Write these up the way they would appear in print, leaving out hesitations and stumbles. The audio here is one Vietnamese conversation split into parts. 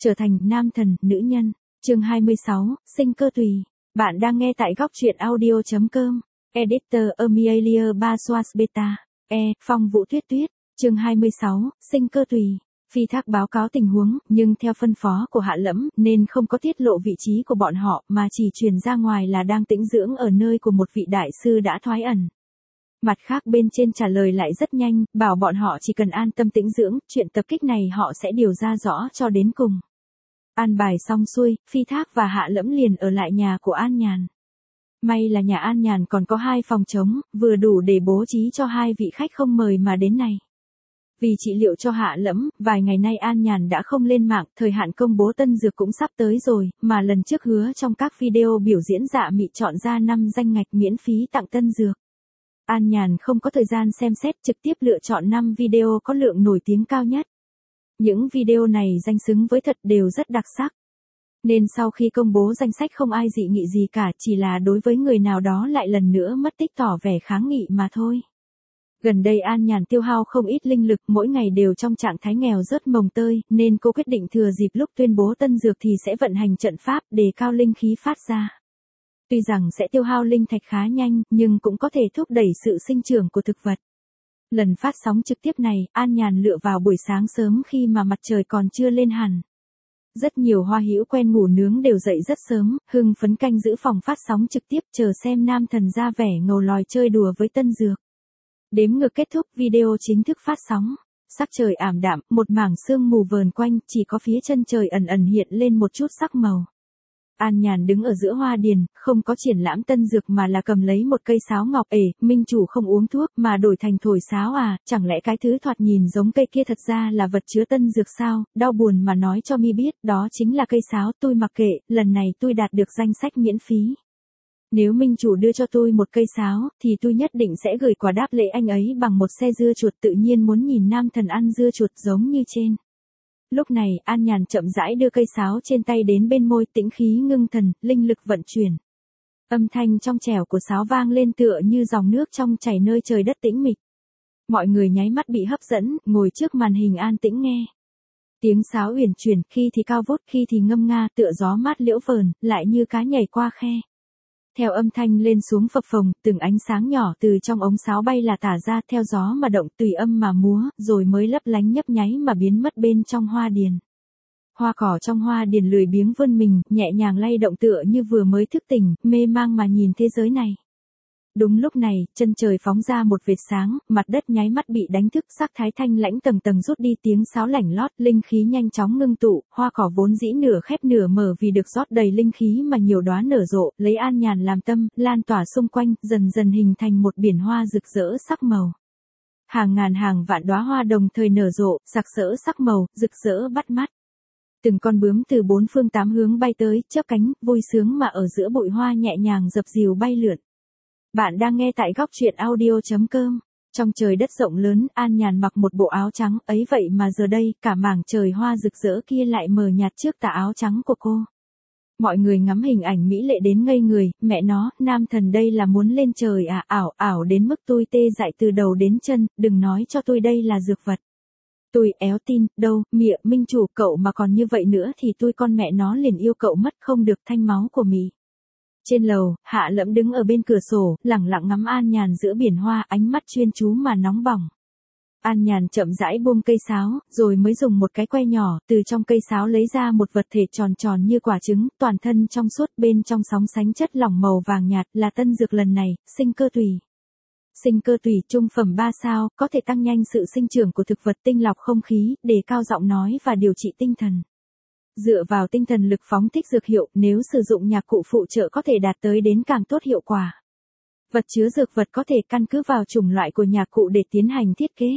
Trở thành nam thần, nữ nhân. Chương 26, sinh cơ tùy. Bạn đang nghe tại góc truyện audio.com. Editor Amelia Baswas Beta. Phong Vũ Tuyết Tuyết. Chương 26, sinh cơ tùy. Phi Thác báo cáo tình huống, nhưng theo phân phó của Hạ Lẫm, nên không có tiết lộ vị trí của bọn họ, mà chỉ truyền ra ngoài là đang tĩnh dưỡng ở nơi của một vị đại sư đã thoái ẩn. Mặt khác bên trên trả lời lại rất nhanh, bảo bọn họ chỉ cần an tâm tĩnh dưỡng, chuyện tập kích này họ sẽ điều ra rõ cho đến cùng. An bài xong xuôi, Phi Thác và Hạ Lẫm liền ở lại nhà của An Nhàn. May là nhà An Nhàn còn có 2 phòng trống, vừa đủ để bố trí cho 2 vị khách không mời mà đến này. Vì trị liệu cho Hạ Lẫm, vài ngày nay An Nhàn đã không lên mạng, thời hạn công bố tân dược cũng sắp tới rồi, mà lần trước hứa trong các video biểu diễn Dạ Mị chọn ra 5 danh ngạch miễn phí tặng tân dược. An Nhàn không có thời gian xem xét, trực tiếp lựa chọn 5 video có lượng nổi tiếng cao nhất. Những video này danh xứng với thật, đều rất đặc sắc. Nên sau khi công bố danh sách không ai dị nghị gì cả, chỉ là đối với người nào đó lại lần nữa mất tích tỏ vẻ kháng nghị mà thôi. Gần đây An Nhàn tiêu hao không ít linh lực, mỗi ngày đều trong trạng thái nghèo rớt mồng tơi, nên cô quyết định thừa dịp lúc tuyên bố tân dược thì sẽ vận hành trận pháp để cao linh khí phát ra. Tuy rằng sẽ tiêu hao linh thạch khá nhanh, nhưng cũng có thể thúc đẩy sự sinh trưởng của thực vật. Lần phát sóng trực tiếp này, An Nhàn lựa vào buổi sáng sớm khi mà mặt trời còn chưa lên hẳn. Rất nhiều hoa hữu quen ngủ nướng đều dậy rất sớm, hưng phấn canh giữ phòng phát sóng trực tiếp chờ xem nam thần ra vẻ ngầu lòi chơi đùa với tân dược. Đếm ngược kết thúc, video chính thức phát sóng. Sắc trời ảm đạm, một mảng sương mù vờn quanh, chỉ có phía chân trời ẩn ẩn hiện lên một chút sắc màu. An Nhàn đứng ở giữa hoa điền, không có triển lãm tân dược mà là cầm lấy một cây sáo ngọc. Minh chủ không uống thuốc mà đổi thành thổi sáo à, chẳng lẽ cái thứ thoạt nhìn giống cây kia thật ra là vật chứa tân dược sao? Đau buồn mà nói cho mi biết, đó chính là cây sáo, tôi mặc kệ, lần này tôi đạt được danh sách miễn phí. Nếu Minh chủ đưa cho tôi một cây sáo, thì tôi nhất định sẽ gửi quà đáp lễ anh ấy bằng một xe dưa chuột, tự nhiên muốn nhìn nam thần ăn dưa chuột giống như trên. Lúc này, An Nhàn chậm rãi đưa cây sáo trên tay đến bên môi, tĩnh khí ngưng thần, linh lực vận chuyển. Âm thanh trong trẻo của sáo vang lên tựa như dòng nước trong chảy nơi trời đất tĩnh mịch. Mọi người nháy mắt bị hấp dẫn, ngồi trước màn hình an tĩnh nghe. Tiếng sáo uyển chuyển, khi thì cao vút, khi thì ngâm nga, tựa gió mát liễu vờn, lại như cá nhảy qua khe. Theo âm thanh lên xuống phập phồng, từng ánh sáng nhỏ từ trong ống sáo bay là tả ra, theo gió mà động, tùy âm mà múa, rồi mới lấp lánh nhấp nháy mà biến mất bên trong hoa điền. Hoa cỏ trong hoa điền lười biếng vươn mình, nhẹ nhàng lay động tựa như vừa mới thức tỉnh, mê mang mà nhìn thế giới này. Đúng lúc này, chân trời phóng ra một vệt sáng, mặt đất nháy mắt bị đánh thức, sắc thái thanh lãnh tầng tầng rút đi, tiếng sáo lảnh lót, linh khí nhanh chóng ngưng tụ, hoa cỏ vốn dĩ nửa khép nửa mở vì được rót đầy linh khí mà nhiều đóa nở rộ, lấy An Nhàn làm tâm, lan tỏa xung quanh, dần dần hình thành một biển hoa rực rỡ sắc màu. Hàng ngàn hàng vạn đóa hoa đồng thời nở rộ, sặc sỡ sắc màu, rực rỡ bắt mắt. Từng con bướm từ 4 phương 8 hướng bay tới, chớp cánh, vui sướng mà ở giữa bụi hoa nhẹ nhàng dập dìu bay lượn. Bạn đang nghe tại góc truyện audio.com. Trong trời đất rộng lớn, An Nhàn mặc một bộ áo trắng, ấy vậy mà giờ đây, cả mảng trời hoa rực rỡ kia lại mờ nhạt trước tà áo trắng của cô. Mọi người ngắm hình ảnh mỹ lệ đến ngây người, mẹ nó, nam thần đây là muốn lên trời à, ảo đến mức tôi tê dại từ đầu đến chân, đừng nói cho tôi đây là dược vật. Tôi éo tin, đâu, mịa, Minh chủ, cậu mà còn như vậy nữa thì tôi con mẹ nó liền yêu cậu mất, không được thanh máu của mị. Trên lầu, Hạ Lẫm đứng ở bên cửa sổ, lẳng lặng ngắm An Nhàn giữa biển hoa, ánh mắt chuyên chú mà nóng bỏng. An Nhàn chậm rãi buông cây sáo, rồi mới dùng một cái que nhỏ, từ trong cây sáo lấy ra một vật thể tròn tròn như quả trứng, toàn thân trong suốt, bên trong sóng sánh chất lỏng màu vàng nhạt, là tân dược lần này, sinh cơ tùy. Sinh cơ tùy trung phẩm 3 sao, có thể tăng nhanh sự sinh trưởng của thực vật, tinh lọc không khí, đề cao giọng nói và điều trị tinh thần. Dựa vào tinh thần lực phóng thích dược hiệu, nếu sử dụng nhạc cụ phụ trợ có thể đạt tới đến càng tốt hiệu quả. Vật chứa dược vật có thể căn cứ vào chủng loại của nhạc cụ để tiến hành thiết kế.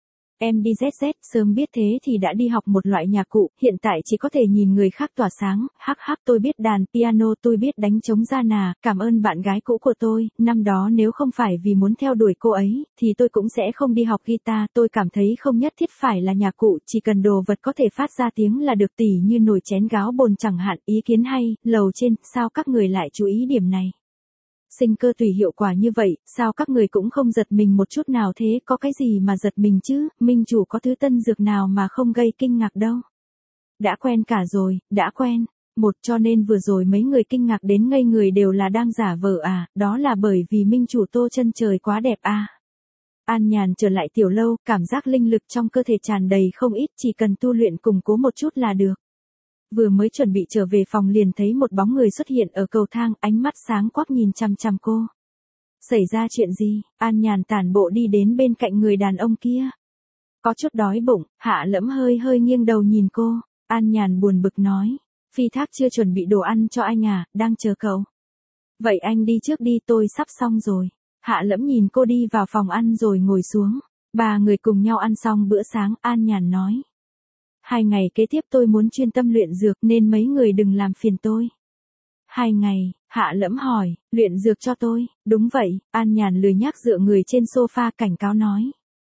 MDZZ, sớm biết thế thì đã đi học một loại nhạc cụ, hiện tại chỉ có thể nhìn người khác tỏa sáng, tôi biết đàn piano, tôi biết đánh trống da nà, cảm ơn bạn gái cũ của tôi, năm đó nếu không phải vì muốn theo đuổi cô ấy, thì tôi cũng sẽ không đi học guitar, tôi cảm thấy không nhất thiết phải là nhạc cụ, chỉ cần đồ vật có thể phát ra tiếng là được, tỉ như nồi chén gáo bồn chẳng hạn, ý kiến hay, lầu trên, sao các người lại chú ý điểm này? Sinh cơ tùy hiệu quả như vậy, sao các người cũng không giật mình một chút nào thế, có cái gì mà giật mình chứ, Minh chủ có thứ tân dược nào mà không gây kinh ngạc đâu. Đã quen cả rồi, đã quen. Một cho nên vừa rồi mấy người kinh ngạc đến ngây người đều là đang giả vờ à, đó là bởi vì minh chủ Tô Chân Trời quá đẹp à. An Nhàn trở lại tiểu lâu, cảm giác linh lực trong cơ thể tràn đầy không ít, chỉ cần tu luyện củng cố một chút là được. Vừa mới chuẩn bị trở về phòng liền thấy một bóng người xuất hiện ở cầu thang, ánh mắt sáng quắc nhìn chằm chằm cô. Xảy ra chuyện gì? An Nhàn tản bộ đi đến bên cạnh người đàn ông kia. Có chút đói bụng, Hạ Lẫm hơi hơi nghiêng đầu nhìn cô. An Nhàn buồn bực nói. Phi Thác chưa chuẩn bị đồ ăn cho anh à, đang chờ cậu. Vậy anh đi trước đi, tôi sắp xong rồi. Hạ Lẫm nhìn cô đi vào phòng ăn rồi ngồi xuống. Ba người cùng nhau ăn xong bữa sáng, An Nhàn nói. 2 ngày kế tiếp tôi muốn chuyên tâm luyện dược nên mấy người đừng làm phiền tôi. 2 ngày, Hạ Lẫm hỏi, luyện dược cho tôi, đúng vậy, An Nhàn lười nhác dựa người trên sofa cảnh cáo nói.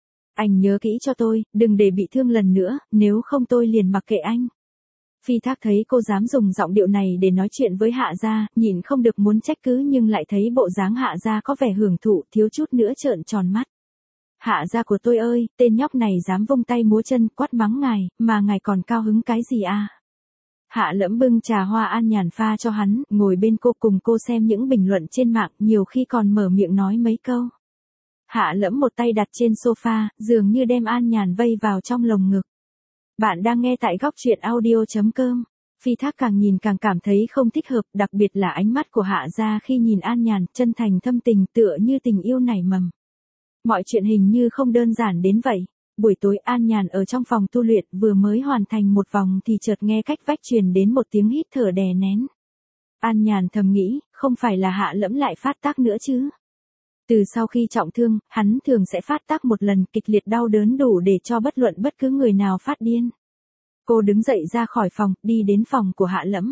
Anh nhớ kỹ cho tôi, đừng để bị thương lần nữa, nếu không tôi liền mặc kệ anh. Phi Thác thấy cô dám dùng giọng điệu này để nói chuyện với Hạ gia, nhịn không được muốn trách cứ nhưng lại thấy bộ dáng Hạ gia có vẻ hưởng thụ, thiếu chút nữa trợn tròn mắt. Hạ gia của tôi ơi, tên nhóc này dám vung tay múa chân quát mắng ngài, mà ngài còn cao hứng cái gì à? Hạ Lẫm bưng trà hoa An Nhàn pha cho hắn, ngồi bên cô cùng cô xem những bình luận trên mạng, nhiều khi còn mở miệng nói mấy câu. Hạ Lẫm một tay đặt trên sofa, dường như đem An Nhàn vây vào trong lồng ngực. Bạn đang nghe tại góc truyện audio.com. Phi Thác càng nhìn càng cảm thấy không thích hợp, đặc biệt là ánh mắt của Hạ gia khi nhìn An Nhàn, chân thành thâm tình tựa như tình yêu nảy mầm. Mọi chuyện hình như không đơn giản đến vậy. Buổi tối An Nhàn ở trong phòng tu luyện vừa mới hoàn thành một vòng thì chợt nghe cách vách truyền đến một tiếng hít thở đè nén. An Nhàn thầm nghĩ, không phải là Hạ Lẫm lại phát tác nữa chứ. Từ sau khi trọng thương, hắn thường sẽ phát tác một lần, kịch liệt đau đớn đủ để cho bất luận bất cứ người nào phát điên. Cô đứng dậy ra khỏi phòng, đi đến phòng của Hạ Lẫm.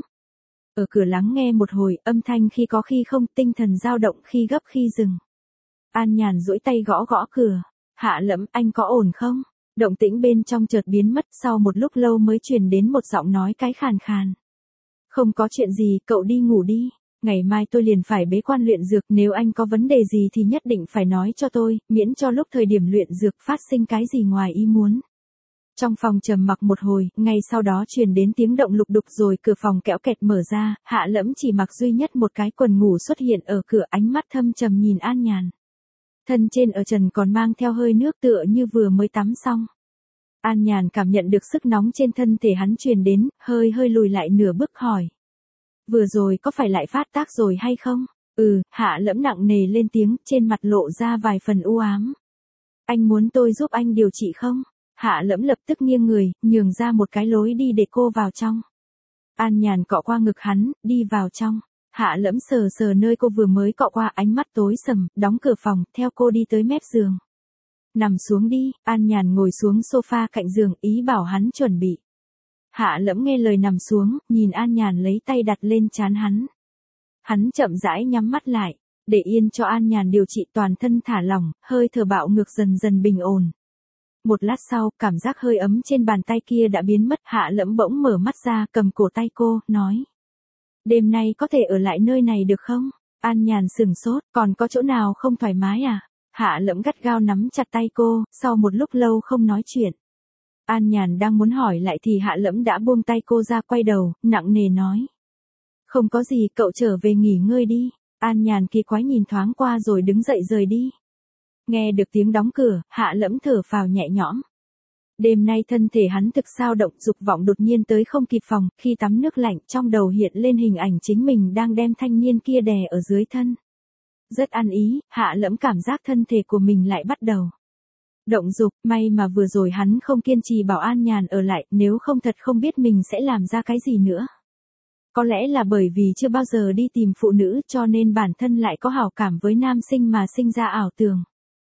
Ở cửa lắng nghe một hồi, âm thanh khi có khi không, tinh thần dao động khi gấp khi dừng. An Nhàn duỗi tay gõ gõ cửa. Hạ Lẫm, anh có ổn không? Động tĩnh bên trong chợt biến mất, sau một lúc lâu mới truyền đến một giọng nói cái khàn khàn. Không có chuyện gì, cậu đi ngủ đi. Ngày mai tôi liền phải bế quan luyện dược, nếu anh có vấn đề gì thì nhất định phải nói cho tôi, miễn cho lúc thời điểm luyện dược phát sinh cái gì ngoài ý muốn. Trong phòng trầm mặc một hồi, ngay sau đó truyền đến tiếng động lục đục rồi cửa phòng kẽo kẹt mở ra, Hạ Lẫm chỉ mặc duy nhất một cái quần ngủ xuất hiện ở cửa, ánh mắt thâm trầm nhìn An Nhàn. Thân trên ở trần còn mang theo hơi nước tựa như vừa mới tắm xong. An Nhàn cảm nhận được sức nóng trên thân thể hắn truyền đến, hơi hơi lùi lại nửa bước hỏi. Vừa rồi có phải lại phát tác rồi hay không? Hạ Lẫm nặng nề lên tiếng, trên mặt lộ ra vài phần u ám. Anh muốn tôi giúp anh điều trị không? Hạ Lẫm lập tức nghiêng người, nhường ra một cái lối đi để cô vào trong. An Nhàn cọ qua ngực hắn, đi vào trong. Hạ Lẫm sờ sờ nơi cô vừa mới cọ qua, ánh mắt tối sầm, đóng cửa phòng, theo cô đi tới mép giường. Nằm xuống đi, An Nhàn ngồi xuống sofa cạnh giường, ý bảo hắn chuẩn bị. Hạ Lẫm nghe lời nằm xuống, nhìn An Nhàn lấy tay đặt lên trán hắn. Hắn chậm rãi nhắm mắt lại, để yên cho An Nhàn điều trị, toàn thân thả lỏng, hơi thở bạo ngược dần dần bình ổn. Một lát sau, cảm giác hơi ấm trên bàn tay kia đã biến mất, Hạ Lẫm bỗng mở mắt ra, cầm cổ tay cô, nói. Đêm nay có thể ở lại nơi này được không? An Nhàn sửng sốt, còn có chỗ nào không thoải mái à? Hạ Lẫm gắt gao nắm chặt tay cô, sau một lúc lâu không nói chuyện. An Nhàn đang muốn hỏi lại thì Hạ Lẫm đã buông tay cô ra, quay đầu, nặng nề nói. Không có gì, cậu trở về nghỉ ngơi đi. An Nhàn kỳ quái nhìn thoáng qua rồi đứng dậy rời đi. Nghe được tiếng đóng cửa, Hạ Lẫm thở phào nhẹ nhõm. Đêm nay thân thể hắn thực sao động, dục vọng đột nhiên tới không kịp phòng, khi tắm nước lạnh, trong đầu hiện lên hình ảnh chính mình đang đem thanh niên kia đè ở dưới thân. Rất ăn ý, Hạ Lẫm cảm giác thân thể của mình lại bắt đầu động dục, may mà vừa rồi hắn không kiên trì bảo An Nhàn ở lại, nếu không thật không biết mình sẽ làm ra cái gì nữa. Có lẽ là bởi vì chưa bao giờ đi tìm phụ nữ cho nên bản thân lại có hảo cảm với nam sinh mà sinh ra ảo tưởng.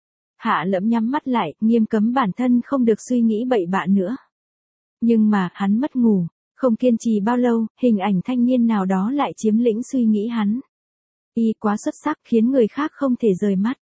Hạ Lẫm nhắm mắt lại, nghiêm cấm bản thân không được suy nghĩ bậy bạ nữa. Nhưng mà, hắn mất ngủ, không kiên trì bao lâu, hình ảnh thanh niên nào đó lại chiếm lĩnh suy nghĩ hắn. Y quá xuất sắc khiến người khác không thể rời mắt.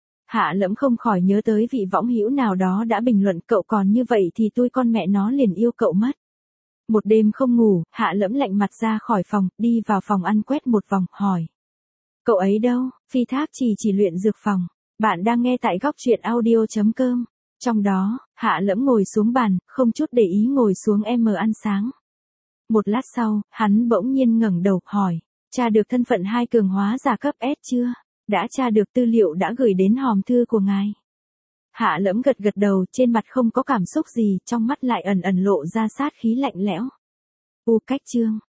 Hạ Lẫm không khỏi nhớ tới vị võng hữu nào đó đã bình luận, cậu còn như vậy thì tôi con mẹ nó liền yêu cậu mất. Một đêm không ngủ, Hạ Lẫm lạnh mặt ra khỏi phòng, đi vào phòng ăn quét một vòng, hỏi. Cậu ấy đâu? Phi Thác chỉ luyện dược phòng. Bạn đang nghe tại góc truyện audio.com. Trong đó, Hạ Lẫm ngồi xuống bàn, không chút để ý ngồi xuống ăn sáng. Một lát sau, hắn bỗng nhiên ngẩng đầu, hỏi. Tra được thân phận hai cường hóa giả cấp S chưa? Đã tra được, tư liệu đã gửi đến hòm thư của ngài. Hạ Lẫm gật gật đầu, trên mặt không có cảm xúc gì, trong mắt lại ẩn ẩn lộ ra sát khí lạnh lẽo. Cách chương